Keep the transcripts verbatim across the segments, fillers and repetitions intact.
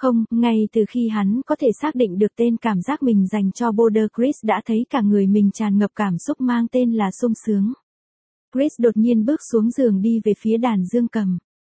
Không, ngay từ khi hắn có thể xác định được tên cảm giác mình dành cho Boulder, Chris đã thấy cả người mình tràn ngập cảm xúc mang tên là sung sướng. Chris đột nhiên bước xuống giường đi về phía đàn dương cầm.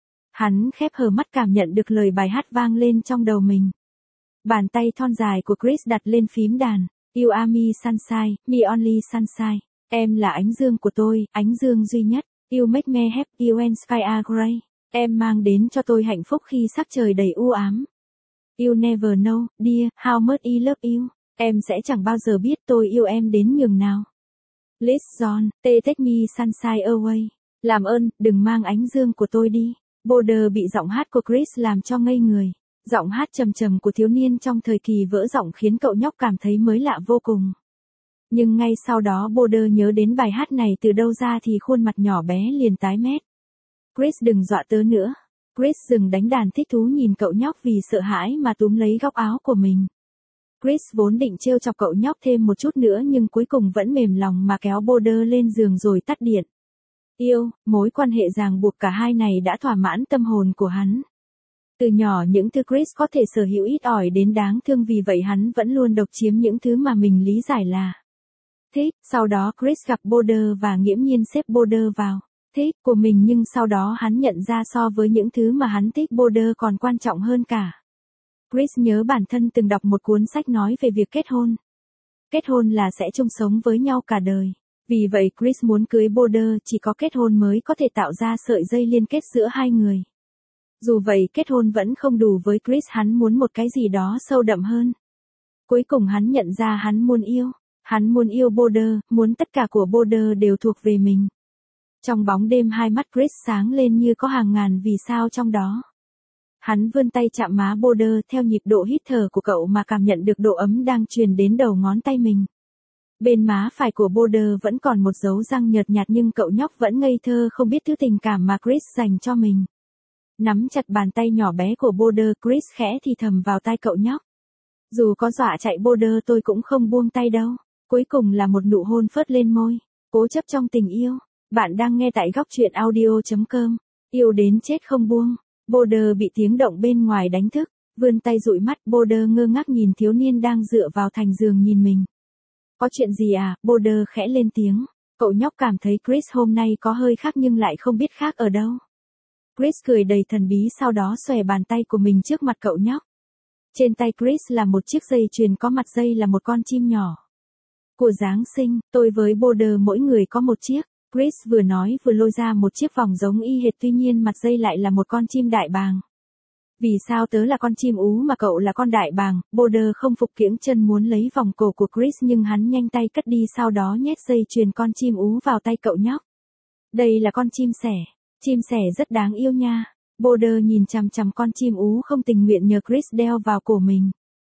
Hắn khép hờ mắt cảm nhận được lời bài hát vang lên trong đầu mình. Bàn tay thon dài của Chris đặt lên phím đàn. You are me sunshine, me only sunshine. Em là ánh dương của tôi, ánh dương duy nhất. You make me happy when sky are gray. Em mang đến cho tôi hạnh phúc khi sắc trời đầy u ám. You never know, dear, how much I love you. Em sẽ chẳng bao giờ biết tôi yêu em đến nhường nào. Please John, take me sunshine away. Làm ơn, đừng mang ánh dương của tôi đi. Boulder bị giọng hát của Chris làm cho ngây người. Giọng hát trầm trầm của thiếu niên trong thời kỳ vỡ giọng khiến cậu nhóc cảm thấy mới lạ vô cùng. Nhưng ngay sau đó Boulder nhớ đến bài hát này từ đâu ra thì khuôn mặt nhỏ bé liền tái mét. Chris đừng dọa tớ nữa. Chris dừng đánh đàn thích thú nhìn cậu nhóc vì sợ hãi mà túm lấy góc áo của mình. Chris vốn định trêu chọc cậu nhóc thêm một chút nữa nhưng cuối cùng vẫn mềm lòng mà kéo Boulder lên giường rồi tắt điện. Yêu, mối quan hệ ràng buộc cả hai này đã thỏa mãn tâm hồn của hắn. Từ nhỏ những thứ Chris có thể sở hữu ít ỏi đến đáng thương, vì vậy hắn vẫn luôn độc chiếm những thứ mà mình lý giải là thích. Sau đó Chris gặp Boulder và nghiễm nhiên xếp Boulder vào thích của mình, nhưng sau đó hắn nhận ra so với những thứ mà hắn thích, Boulder còn quan trọng hơn cả. Chris nhớ bản thân từng đọc một cuốn sách nói về việc kết hôn. Kết hôn là sẽ chung sống với nhau cả đời. Vì vậy Chris muốn cưới Boulder, chỉ có kết hôn mới có thể tạo ra sợi dây liên kết giữa hai người. Dù vậy kết hôn vẫn không đủ với Chris, hắn muốn một cái gì đó sâu đậm hơn. Cuối cùng hắn nhận ra hắn muốn yêu. Hắn muốn yêu Boulder, muốn tất cả của Boulder đều thuộc về mình. Trong bóng đêm hai mắt Chris sáng lên như có hàng ngàn vì sao trong đó. Hắn vươn tay chạm má Boulder theo nhịp độ hít thở của cậu mà cảm nhận được độ ấm đang truyền đến đầu ngón tay mình. Bên má phải của Boulder vẫn còn một dấu răng nhợt nhạt nhưng cậu nhóc vẫn ngây thơ không biết thứ tình cảm mà Chris dành cho mình. Nắm chặt bàn tay nhỏ bé của Boulder, Chris khẽ thì thầm vào tai cậu nhóc. Dù có dọa chạy Boulder tôi cũng không buông tay đâu. Cuối cùng là một nụ hôn phớt lên môi. Cố chấp trong tình yêu. Bạn đang nghe tại góc truyện audio chấm com. Yêu đến chết không buông. Boulder bị tiếng động bên ngoài đánh thức. Vươn tay dụi mắt, Boulder ngơ ngác nhìn thiếu niên đang dựa vào thành giường nhìn mình. Có chuyện gì à? Boulder khẽ lên tiếng. Cậu nhóc cảm thấy Chris hôm nay có hơi khác nhưng lại không biết khác ở đâu. Chris cười đầy thần bí, sau đó xòe bàn tay của mình trước mặt cậu nhóc. Trên tay Chris là một chiếc dây chuyền, có mặt dây là một con chim nhỏ. Của Giáng sinh, tôi với Boulder mỗi người có một chiếc. Chris vừa nói vừa lôi ra một chiếc vòng giống y hệt, tuy nhiên mặt dây lại là một con chim đại bàng. Vì sao tớ là con chim ú mà cậu là con đại bàng? Boulder không phục, kiễng chân muốn lấy vòng cổ của Chris nhưng hắn nhanh tay cất đi, sau đó nhét dây chuyền con chim ú vào tay cậu nhóc. Đây là con chim sẻ. Chim sẻ rất đáng yêu nha. Boulder nhìn chằm chằm con chim ú không tình nguyện nhờ Chris đeo vào cổ mình.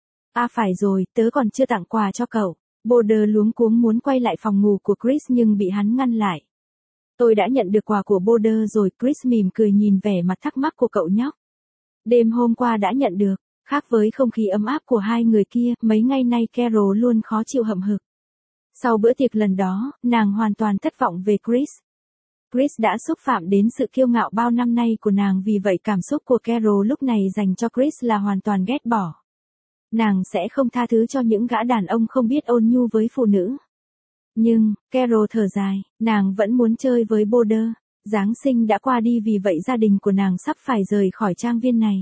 À phải rồi, tớ còn chưa tặng quà cho cậu. Boulder luống cuống muốn quay lại phòng ngủ của Chris nhưng bị hắn ngăn lại. Tôi đã nhận được quà của Boulder rồi. Chris mỉm cười nhìn vẻ mặt thắc mắc của cậu nhóc. Đêm hôm qua đã nhận được. Khác với không khí ấm áp của hai người kia, mấy ngày nay Carol luôn khó chịu hậm hực. Sau bữa tiệc lần đó, nàng hoàn toàn thất vọng về Chris. Chris đã xúc phạm đến sự kiêu ngạo bao năm nay của nàng, vì vậy cảm xúc của Carol lúc này dành cho Chris là hoàn toàn ghét bỏ. Nàng sẽ không tha thứ cho những gã đàn ông không biết ôn nhu với phụ nữ. Nhưng, Carol thở dài, nàng vẫn muốn chơi với Boulder. Giáng sinh đã qua đi, vì vậy gia đình của nàng sắp phải rời khỏi trang viên này.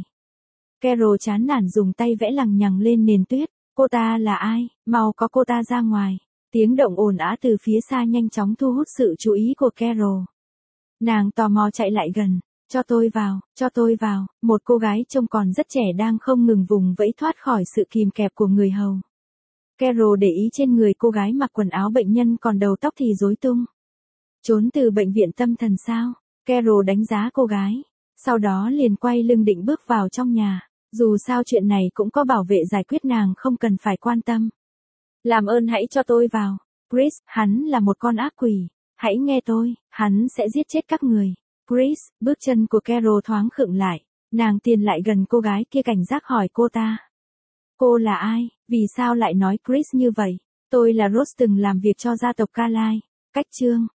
Carol chán nản dùng tay vẽ lằng nhằng lên nền tuyết. Cô ta là ai? Mau có cô ta ra ngoài. Tiếng động ồn ào từ phía xa nhanh chóng thu hút sự chú ý của Carol. Nàng tò mò chạy lại gần. Cho tôi vào, cho tôi vào. Một cô gái trông còn rất trẻ đang không ngừng vùng vẫy thoát khỏi sự kìm kẹp của người hầu. Carol để ý trên người cô gái mặc quần áo bệnh nhân, còn đầu tóc thì rối tung. Trốn từ bệnh viện tâm thần sao? Carol đánh giá cô gái. Sau đó liền quay lưng định bước vào trong nhà. Dù sao chuyện này cũng có bảo vệ giải quyết, nàng không cần phải quan tâm. Làm ơn hãy cho tôi vào. Chris, hắn là một con ác quỷ. Hãy nghe tôi, hắn sẽ giết chết các người. Chris, bước chân của Carol thoáng khựng lại. Nàng tiến lại gần cô gái kia cảnh giác hỏi cô ta. Cô là ai? Vì sao lại nói Chris như vậy? Tôi là Rose, từng làm việc cho gia tộc Carlyle. Cách chương,